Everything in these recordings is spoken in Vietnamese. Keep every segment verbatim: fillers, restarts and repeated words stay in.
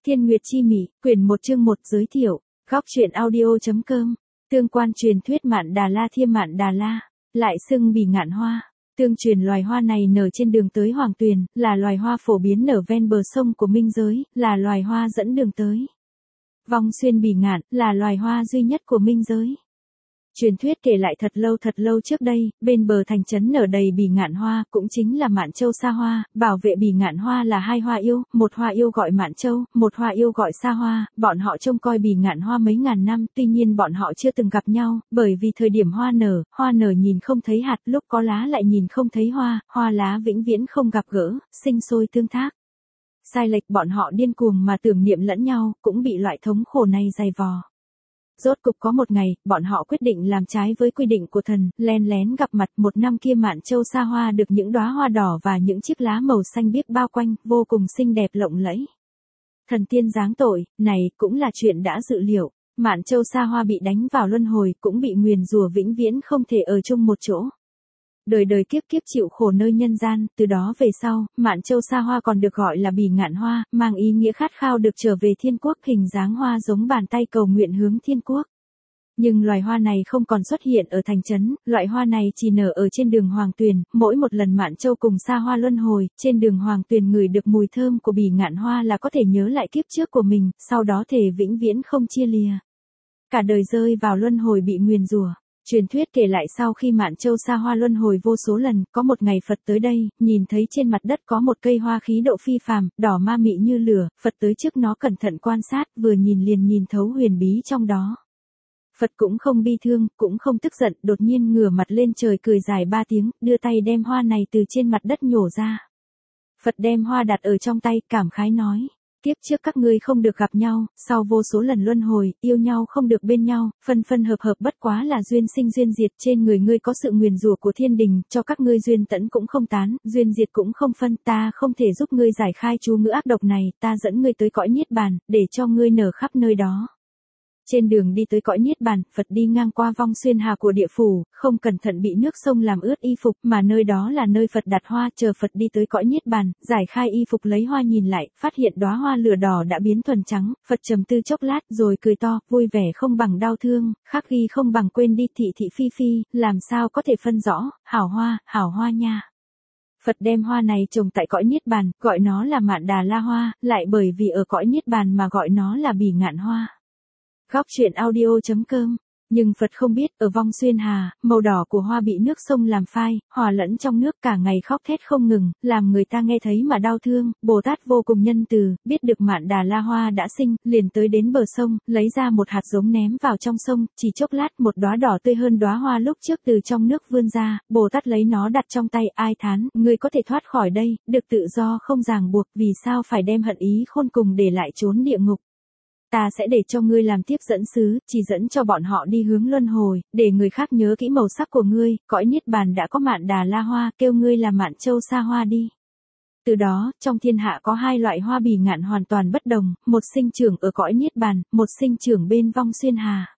Thiên Nguyệt Chi Mị, quyển một chương một giới thiệu, góc truyện audio.com, tương quan truyền thuyết Mạn Đà La Thiêm Mạn Đà La, lại xưng bỉ ngạn hoa. Tương truyền loài hoa này nở trên đường tới Hoàng Tuyền, là loài hoa phổ biến nở ven bờ sông của Minh Giới, là loài hoa dẫn đường tới. Vong xuyên bỉ ngạn, là loài hoa duy nhất của Minh Giới. Truyền thuyết kể lại thật lâu thật lâu trước đây, bên bờ thành trấn nở đầy bỉ ngạn hoa, cũng chính là Mạn Châu Sa Hoa. Bảo vệ bỉ ngạn hoa là hai hoa yêu, một hoa yêu gọi Mạn Châu, một hoa yêu gọi Sa Hoa. Bọn họ trông coi bỉ ngạn hoa mấy ngàn năm, tuy nhiên bọn họ chưa từng gặp nhau, bởi vì thời điểm hoa nở, hoa nở nhìn không thấy hạt, lúc có lá lại nhìn không thấy hoa, hoa lá vĩnh viễn không gặp gỡ, sinh sôi tương tác. Sai lệch, bọn họ điên cuồng mà tưởng niệm lẫn nhau, cũng bị loại thống khổ này dày vò. Rốt cục có một ngày, bọn họ quyết định làm trái với quy định của thần, len lén gặp mặt. Một năm kia Mạn Châu Sa Hoa được những đóa hoa đỏ và những chiếc lá màu xanh biếc bao quanh, vô cùng xinh đẹp lộng lẫy. Thần tiên giáng tội, này cũng là chuyện đã dự liệu. Mạn Châu Sa Hoa bị đánh vào luân hồi, cũng bị nguyền rủa vĩnh viễn không thể ở chung một chỗ. Đời đời kiếp kiếp chịu khổ nơi nhân gian, từ đó về sau, Mạn Châu Sa Hoa còn được gọi là bỉ ngạn hoa, mang ý nghĩa khát khao được trở về thiên quốc, hình dáng hoa giống bàn tay cầu nguyện hướng thiên quốc. Nhưng loài hoa này không còn xuất hiện ở thành trấn, loại hoa này chỉ nở ở trên đường Hoàng Tuyền. Mỗi một lần Mạn Châu cùng Sa Hoa luân hồi, trên đường Hoàng Tuyền ngửi được mùi thơm của bỉ ngạn hoa là có thể nhớ lại kiếp trước của mình, sau đó thể vĩnh viễn không chia lìa. Cả đời rơi vào luân hồi bị nguyền rủa. Truyền thuyết kể lại sau khi Mạn Châu Sa Hoa luân hồi vô số lần, có một ngày Phật tới đây, nhìn thấy trên mặt đất có một cây hoa khí độ phi phàm, đỏ ma mị như lửa, Phật tới trước nó cẩn thận quan sát, vừa nhìn liền nhìn thấu huyền bí trong đó. Phật cũng không bi thương, cũng không tức giận, đột nhiên ngửa mặt lên trời cười dài ba tiếng, đưa tay đem hoa này từ trên mặt đất nhổ ra. Phật đem hoa đặt ở trong tay, cảm khái nói. Kiếp trước các ngươi không được gặp nhau, sau vô số lần luân hồi, yêu nhau không được bên nhau, phân phân hợp hợp bất quá là duyên sinh duyên diệt, trên người ngươi có sự nguyền rủa của thiên đình, cho các ngươi duyên tẫn cũng không tán, duyên diệt cũng không phân, ta không thể giúp ngươi giải khai chú ngữ ác độc này, ta dẫn ngươi tới cõi niết bàn, để cho ngươi nở khắp nơi đó. Trên đường đi tới cõi niết bàn, Phật đi ngang qua vong xuyên hà của địa phủ, không cẩn thận bị nước sông làm ướt y phục, mà nơi đó là nơi Phật đặt hoa. Chờ Phật đi tới cõi niết bàn, giải khai y phục lấy hoa nhìn lại, phát hiện đóa hoa lửa đỏ đã biến thuần trắng. Phật trầm tư chốc lát rồi cười to, vui vẻ không bằng đau thương, khắc ghi không bằng quên đi, thị thị phi phi, làm sao có thể phân rõ, hảo hoa, hảo hoa nha. Phật đem hoa này trồng tại cõi niết bàn, gọi nó là Mạn Đà La Hoa, lại bởi vì ở cõi niết bàn mà gọi nó là bỉ ngạn hoa. Góc truyện audio.com. Nhưng Phật không biết, ở vong xuyên hà, màu đỏ của hoa bị nước sông làm phai, hòa lẫn trong nước, cả ngày khóc thét không ngừng, làm người ta nghe thấy mà đau thương. Bồ Tát vô cùng nhân từ, biết được Mạn Đà La Hoa đã sinh, liền tới đến bờ sông, lấy ra một hạt giống ném vào trong sông, chỉ chốc lát một đóa đỏ tươi hơn đóa hoa lúc trước từ trong nước vươn ra. Bồ Tát lấy nó đặt trong tay, ai thán, ngươi có thể thoát khỏi đây, được tự do không ràng buộc, vì sao phải đem hận ý khôn cùng để lại trốn địa ngục. Ta sẽ để cho ngươi làm tiếp dẫn sứ, chỉ dẫn cho bọn họ đi hướng luân hồi, để người khác nhớ kỹ màu sắc của ngươi, cõi niết bàn đã có Mạn Đà La Hoa, kêu ngươi là Mạn Châu Sa Hoa đi. Từ đó, trong thiên hạ có hai loại hoa bỉ ngạn hoàn toàn bất đồng, một sinh trưởng ở cõi niết bàn, một sinh trưởng bên vong xuyên hà.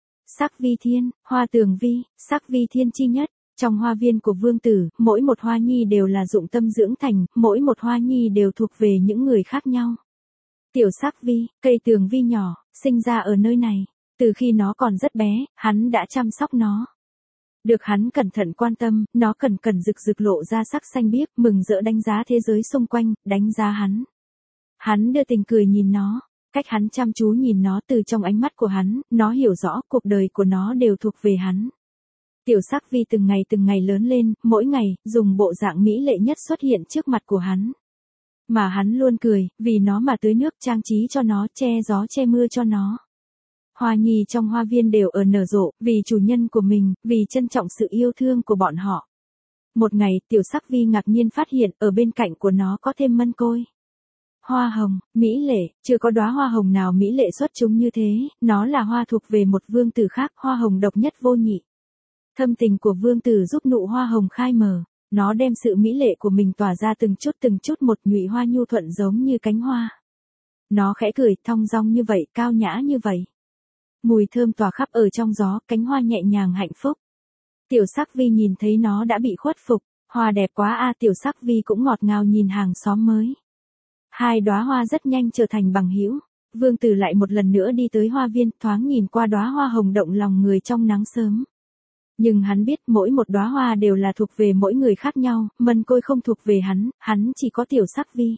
Sắc vi thiên, hoa tường vi, sắc vi thiên chi nhất. Trong hoa viên của vương tử, mỗi một hoa nhi đều là dụng tâm dưỡng thành, mỗi một hoa nhi đều thuộc về những người khác nhau. Tiểu sắc vi, cây tường vi nhỏ, sinh ra ở nơi này. Từ khi nó còn rất bé, hắn đã chăm sóc nó. Được hắn cẩn thận quan tâm, nó cần cần rực rực lộ ra sắc xanh biếc, mừng rỡ đánh giá thế giới xung quanh, đánh giá hắn. Hắn đưa tình cười nhìn nó, cách hắn chăm chú nhìn nó, từ trong ánh mắt của hắn, nó hiểu rõ cuộc đời của nó đều thuộc về hắn. Tiểu sắc vi từng ngày từng ngày lớn lên, mỗi ngày, dùng bộ dạng mỹ lệ nhất xuất hiện trước mặt của hắn. Mà hắn luôn cười, vì nó mà tưới nước, trang trí cho nó, che gió che mưa cho nó. Hoa nhi trong hoa viên đều ở nở rộ, vì chủ nhân của mình, vì trân trọng sự yêu thương của bọn họ. Một ngày, tiểu sắc vi ngạc nhiên phát hiện, ở bên cạnh của nó có thêm mân côi. Hoa hồng, mỹ lệ, chưa có đóa hoa hồng nào mỹ lệ xuất chúng như thế, nó là hoa thuộc về một vương tử khác, hoa hồng độc nhất vô nhị. Thâm tình của vương tử giúp nụ hoa hồng khai mở. Nó đem sự mỹ lệ của mình tỏa ra từng chút từng chút, một nhụy hoa nhu thuận giống như cánh hoa. Nó khẽ cười, thong dong như vậy, cao nhã như vậy. Mùi thơm tỏa khắp ở trong gió, cánh hoa nhẹ nhàng hạnh phúc. Tiểu sắc vi nhìn thấy nó đã bị khuất phục, hoa đẹp quá a. Tiểu sắc vi cũng ngọt ngào nhìn hàng xóm mới. Hai đóa hoa rất nhanh trở thành bằng hữu. Vương Tử lại một lần nữa đi tới hoa viên, thoáng nhìn qua đóa hoa hồng động lòng người trong nắng sớm. Nhưng hắn biết mỗi một đóa hoa đều là thuộc về mỗi người khác nhau, Mân Côi không thuộc về hắn, hắn chỉ có tiểu Sắc Vi.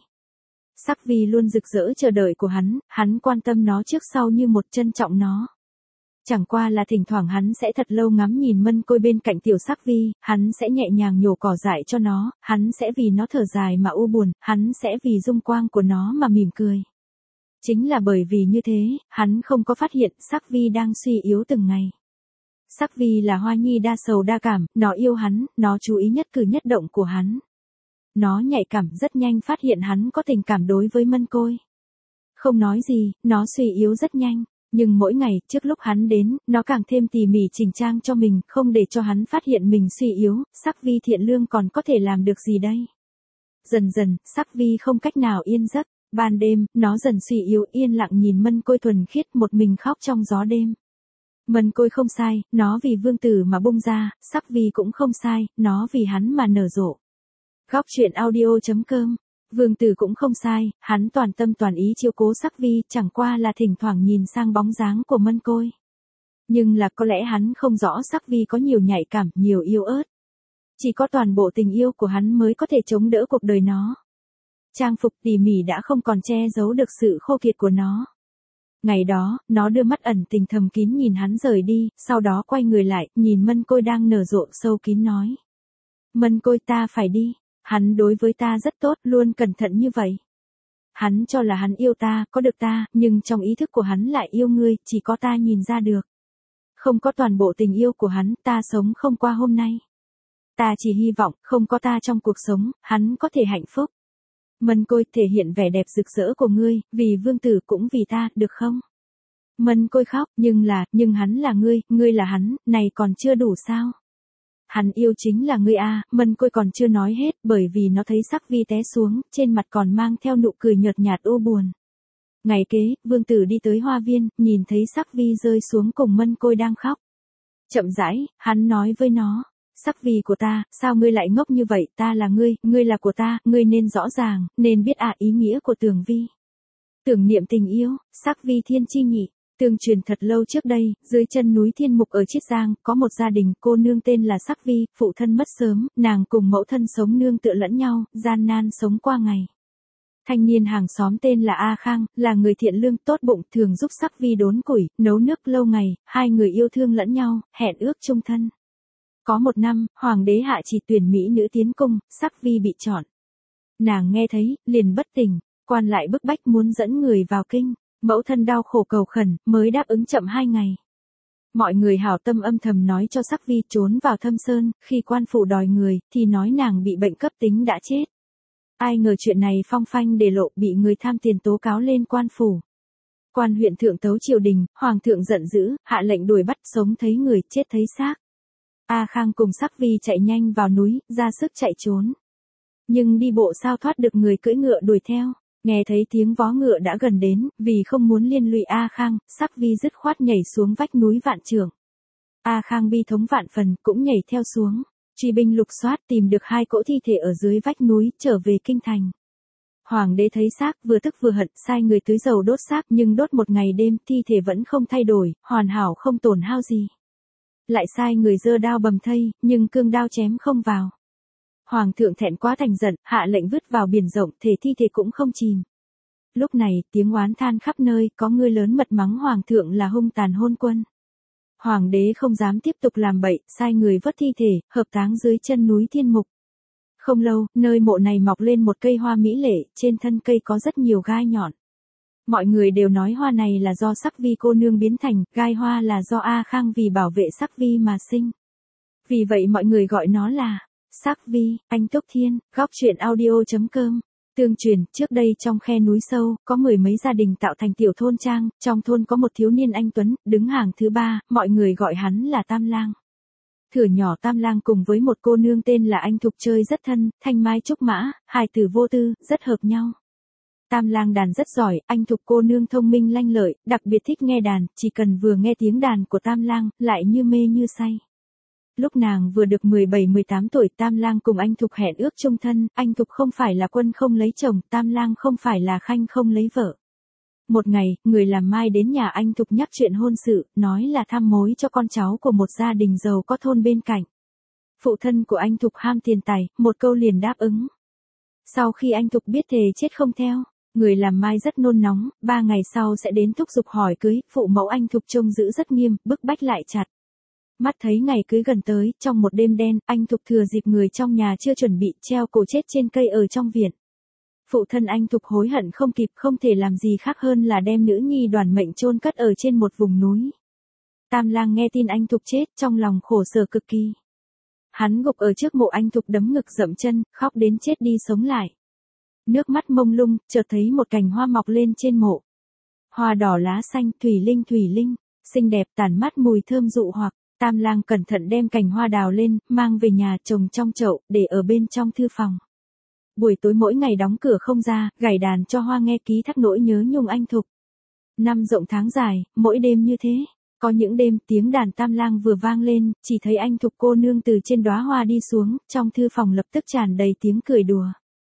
Sắc Vi luôn rực rỡ chờ đợi của hắn, hắn quan tâm nó trước sau như một, trân trọng nó. Chẳng qua là thỉnh thoảng hắn sẽ thật lâu ngắm nhìn Mân Côi bên cạnh tiểu Sắc Vi, hắn sẽ nhẹ nhàng nhổ cỏ dại cho nó, hắn sẽ vì nó thở dài mà u buồn, hắn sẽ vì dung quang của nó mà mỉm cười. Chính là bởi vì như thế, hắn không có phát hiện Sắc Vi đang suy yếu từng ngày. Sắc Vi là hoa nhi đa sầu đa cảm, nó yêu hắn, nó chú ý nhất cử nhất động của hắn. Nó nhạy cảm rất nhanh phát hiện hắn có tình cảm đối với Mân Côi. Không nói gì, nó suy yếu rất nhanh, nhưng mỗi ngày trước lúc hắn đến, nó càng thêm tỉ mỉ chỉnh trang cho mình, không để cho hắn phát hiện mình suy yếu. Sắc Vi thiện lương còn có thể làm được gì đây? Dần dần, Sắc Vi không cách nào yên giấc, ban đêm, nó dần suy yếu yên lặng nhìn Mân Côi thuần khiết một mình khóc trong gió đêm. Mân Côi không sai, nó vì Vương Tử mà bung ra, Sắc Vi cũng không sai, nó vì hắn mà nở rộ. Góc truyện audio chấm com. Vương Tử cũng không sai, hắn toàn tâm toàn ý chiếu cố Sắc Vi, chẳng qua là thỉnh thoảng nhìn sang bóng dáng của Mân Côi. Nhưng là có lẽ hắn không rõ Sắc Vi có nhiều nhạy cảm, nhiều yêu ớt. Chỉ có toàn bộ tình yêu của hắn mới có thể chống đỡ cuộc đời nó. Trang phục tỉ mỉ đã không còn che giấu được sự khô kiệt của nó. Ngày đó, nó đưa mắt ẩn tình thầm kín nhìn hắn rời đi, sau đó quay người lại, nhìn Mân Côi đang nở rộ sâu kín nói. Mân Côi, ta phải đi, hắn đối với ta rất tốt, luôn cẩn thận như vậy. Hắn cho là hắn yêu ta, có được ta, nhưng trong ý thức của hắn lại yêu ngươi, chỉ có ta nhìn ra được. Không có toàn bộ tình yêu của hắn, ta sống không qua hôm nay. Ta chỉ hy vọng, không có ta trong cuộc sống, hắn có thể hạnh phúc. Mân Côi, thể hiện vẻ đẹp rực rỡ của ngươi, vì Vương Tử cũng vì ta, được không? Mân Côi khóc, nhưng là, nhưng hắn là ngươi, ngươi là hắn, này còn chưa đủ sao? Hắn yêu chính là ngươi a. Mân Côi còn chưa nói hết, bởi vì nó thấy Sắc Vi té xuống, trên mặt còn mang theo nụ cười nhợt nhạt u buồn. Ngày kế, Vương Tử đi tới hoa viên, nhìn thấy Sắc Vi rơi xuống cùng Mân Côi đang khóc. Chậm rãi, hắn nói với nó. Sắc Vi của ta, sao ngươi lại ngốc như vậy, ta là ngươi, ngươi là của ta, ngươi nên rõ ràng, nên biết à ý nghĩa của tưởng vi. Tưởng niệm tình yêu, Sắc Vi thiên chi nhị. Tương truyền thật lâu trước đây, dưới chân núi Thiên Mục ở Chiết Giang, có một gia đình, cô nương tên là Sắc Vi, phụ thân mất sớm, nàng cùng mẫu thân sống nương tựa lẫn nhau, gian nan sống qua ngày. Thanh niên hàng xóm tên là A Khang, là người thiện lương, tốt bụng, thường giúp Sắc Vi đốn củi, nấu nước lâu ngày, hai người yêu thương lẫn nhau, hẹn ước chung thân. Có một năm, hoàng đế hạ chỉ tuyển mỹ nữ tiến cung, Sắc Vi bị chọn. Nàng nghe thấy, liền bất tỉnh, quan lại bức bách muốn dẫn người vào kinh, mẫu thân đau khổ cầu khẩn, mới đáp ứng chậm hai ngày. Mọi người hảo tâm âm thầm nói cho Sắc Vi trốn vào thâm sơn, khi quan phủ đòi người, thì nói nàng bị bệnh cấp tính đã chết. Ai ngờ chuyện này phong phanh để lộ, bị người tham tiền tố cáo lên quan phủ. Quan huyện thượng tấu triều đình, hoàng thượng giận dữ, hạ lệnh đuổi bắt, sống thấy người, chết thấy xác. A Khang cùng Sắc Vi chạy nhanh vào núi, ra sức chạy trốn. Nhưng đi bộ sao thoát được người cưỡi ngựa đuổi theo. Nghe thấy tiếng vó ngựa đã gần đến, vì không muốn liên lụy A Khang, Sắc Vi dứt khoát nhảy xuống vách núi Vạn Trưởng. A Khang bi thống vạn phần, cũng nhảy theo xuống. Truy binh lục soát tìm được hai cỗ thi thể ở dưới vách núi, trở về kinh thành. Hoàng đế thấy xác, vừa tức vừa hận, sai người tưới dầu đốt xác, nhưng đốt một ngày đêm, thi thể vẫn không thay đổi, hoàn hảo không tổn hao gì. Lại sai người giơ đao bầm thây, nhưng cương đao chém không vào. Hoàng thượng thẹn quá thành giận, hạ lệnh vứt vào biển rộng, thể thi thể cũng không chìm. Lúc này, tiếng oán than khắp nơi, có người lớn mật mắng hoàng thượng là hung tàn hôn quân. Hoàng đế không dám tiếp tục làm bậy, sai người vớt thi thể, hợp táng dưới chân núi Thiên Mục. Không lâu, nơi mộ này mọc lên một cây hoa mỹ lệ, trên thân cây có rất nhiều gai nhọn. Mọi người đều nói hoa này là do Sắc Vi cô nương biến thành, gai hoa là do A Khang vì bảo vệ Sắc Vi mà sinh. Vì vậy mọi người gọi nó là Sắc Vi. Anh Túc Thiên, góc truyện audio chấm com. Tương truyền, trước đây trong khe núi sâu, có mười mấy gia đình tạo thành tiểu thôn trang, trong thôn có một thiếu niên anh Tuấn, đứng hàng thứ ba, mọi người gọi hắn là Tam Lang. Thửa nhỏ Tam Lang cùng với một cô nương tên là Anh Thục chơi rất thân, thanh mai trúc mã, hài tử vô tư, rất hợp nhau. Tam Lang đàn rất giỏi, Anh Thục cô nương thông minh lanh lợi, đặc biệt thích nghe đàn, chỉ cần vừa nghe tiếng đàn của Tam Lang, lại như mê như say. Lúc nàng vừa được mười bảy mười tám tuổi, Tam Lang cùng anh Thục hẹn ước chung thân, anh Thục không phải là quân không lấy chồng, Tam Lang không phải là khanh không lấy vợ. Một ngày, người làm mai đến nhà anh Thục nhắc chuyện hôn sự, nói là thăm mối cho con cháu của một gia đình giàu có thôn bên cạnh. Phụ thân của anh Thục ham tiền tài, một câu liền đáp ứng. Sau khi anh Thục biết thề chết không theo, người làm mai rất nôn nóng, ba ngày sau sẽ đến thúc giục hỏi cưới, phụ mẫu anh Thục trông giữ rất nghiêm, bức bách lại chặt. Mắt thấy ngày cưới gần tới, trong một đêm đen, anh Thục thừa dịp người trong nhà chưa chuẩn bị, treo cổ chết trên cây ở trong viện. Phụ thân anh Thục hối hận không kịp, không thể làm gì khác hơn là đem nữ nhi đoàn mệnh chôn cất ở trên một vùng núi. Tam Lang nghe tin anh Thục chết, trong lòng khổ sở cực kỳ. Hắn gục ở trước mộ anh Thục đấm ngực dậm chân, khóc đến chết đi sống lại. Nước mắt mông lung, chợt thấy một cành hoa mọc lên trên mộ. Hoa đỏ lá xanh, thủy linh thủy linh, xinh đẹp tản mát mùi thơm dụ hoặc. Tam Lang cẩn thận đem cành hoa đào lên, mang về nhà trồng trong chậu, để ở bên trong thư phòng. Buổi tối mỗi ngày đóng cửa không ra, gảy đàn cho hoa nghe ký thác nỗi nhớ nhung anh Thục. Năm rộng tháng dài, mỗi đêm như thế. Có những đêm tiếng đàn Tam Lang vừa vang lên, chỉ thấy anh Thục cô nương từ trên đóa hoa đi xuống, trong thư phòng lập tức tràn đầy tiếng cười đùa.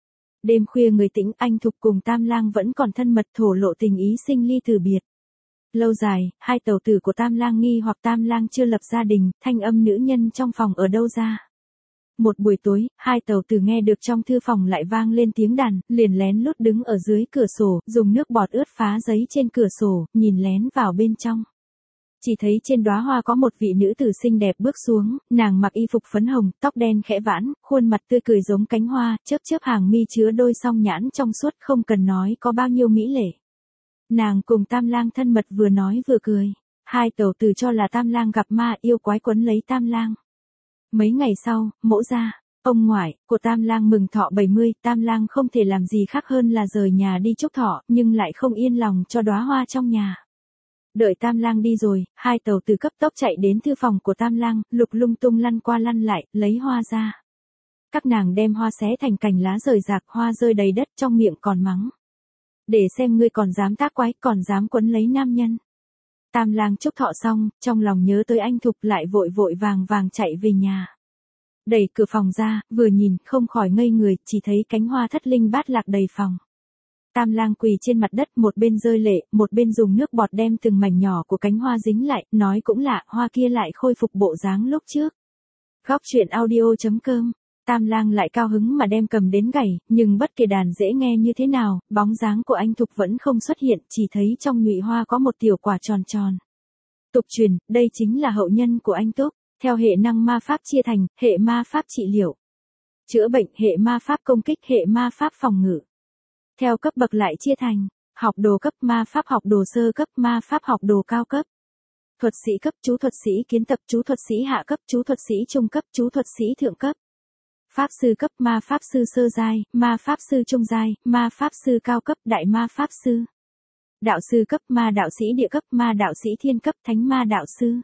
Đêm khuya người tĩnh, anh Thục cùng Tam Lang vẫn còn thân mật thổ lộ tình ý sinh ly từ biệt. Lâu dài, hai tẩu tử của Tam Lang nghi hoặc Tam Lang chưa lập gia đình, thanh âm nữ nhân trong phòng ở đâu ra. Một buổi tối, hai tẩu tử nghe được trong thư phòng lại vang lên tiếng đàn, liền lén lút đứng ở dưới cửa sổ, dùng nước bọt ướt phá giấy trên cửa sổ, nhìn lén vào bên trong. Chỉ thấy trên đóa hoa có một vị nữ tử xinh đẹp bước xuống, nàng mặc y phục phấn hồng, tóc đen khẽ vãn, khuôn mặt tươi cười giống cánh hoa, chớp chớp hàng mi chứa đôi song nhãn trong suốt, không cần nói có bao nhiêu mỹ lệ. Nàng cùng Tam Lang thân mật vừa nói vừa cười. Hai tẩu tử cho là Tam Lang gặp ma, yêu quái quấn lấy Tam Lang. Mấy ngày sau, mỗ gia, ông ngoại của Tam Lang mừng thọ bảy mươi, Tam Lang không thể làm gì khác hơn là rời nhà đi chúc thọ, nhưng lại không yên lòng cho đóa hoa trong nhà. Đợi Tam Lang đi rồi, hai tẩu tử cấp tốc chạy đến thư phòng của Tam Lang, lục lung tung lăn qua lăn lại, lấy hoa ra. Các nàng đem hoa xé thành cành lá rời rạc, hoa rơi đầy đất, trong miệng còn mắng. Để xem ngươi còn dám tác quái, còn dám quấn lấy nam nhân. Tam Lang chúc thọ xong, trong lòng nhớ tới anh Thục lại vội vội vàng vàng chạy về nhà. Đẩy cửa phòng ra, vừa nhìn, không khỏi ngây người, chỉ thấy cánh hoa thất linh bát lạc đầy phòng. Tam Lang quỳ trên mặt đất, một bên rơi lệ, một bên dùng nước bọt đem từng mảnh nhỏ của cánh hoa dính lại, nói cũng lạ, hoa kia lại khôi phục bộ dáng lúc trước. Góc truyện audio chấm com. Tam Lang lại cao hứng mà đem cầm đến gảy, nhưng bất kể đàn dễ nghe như thế nào, bóng dáng của anh Thục vẫn không xuất hiện, chỉ thấy trong nhụy hoa có một tiểu quả tròn tròn. Tục truyền, đây chính là hậu nhân của anh Túc, theo hệ năng ma pháp chia thành, hệ ma pháp trị liệu, chữa bệnh, hệ ma pháp công kích, hệ ma pháp phòng ngự. Theo cấp bậc lại chia thành, học đồ cấp, ma pháp học đồ sơ cấp, ma pháp học đồ cao cấp. Thuật sĩ cấp, chú thuật sĩ kiến tập, chú thuật sĩ hạ cấp, chú thuật sĩ trung cấp, chú thuật sĩ thượng cấp. Pháp sư cấp, ma pháp sư sơ giai, ma pháp sư trung giai, ma pháp sư cao cấp, đại ma pháp sư. Đạo sư cấp, ma đạo sĩ địa cấp, ma đạo sĩ thiên cấp, thánh ma đạo sư.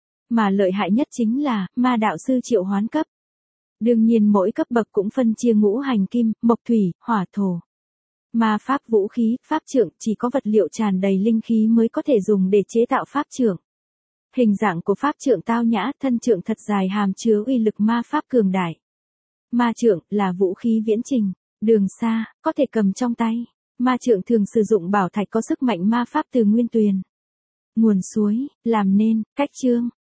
Mà lợi hại nhất chính là, ma đạo sư triệu hoán cấp. Đương nhiên mỗi cấp bậc cũng phân chia ngũ hành kim, mộc thủy, hỏa thổ. Ma pháp vũ khí, pháp trượng, chỉ có vật liệu tràn đầy linh khí mới có thể dùng để chế tạo pháp trượng. Hình dạng của pháp trượng tao nhã, thân trượng thật dài hàm chứa uy lực ma pháp cường đại. Ma trượng là vũ khí viễn trình, đường xa, có thể cầm trong tay. Ma trượng thường sử dụng bảo thạch có sức mạnh ma pháp từ nguyên tuyền. Nguồn suối, làm nên, cách chương.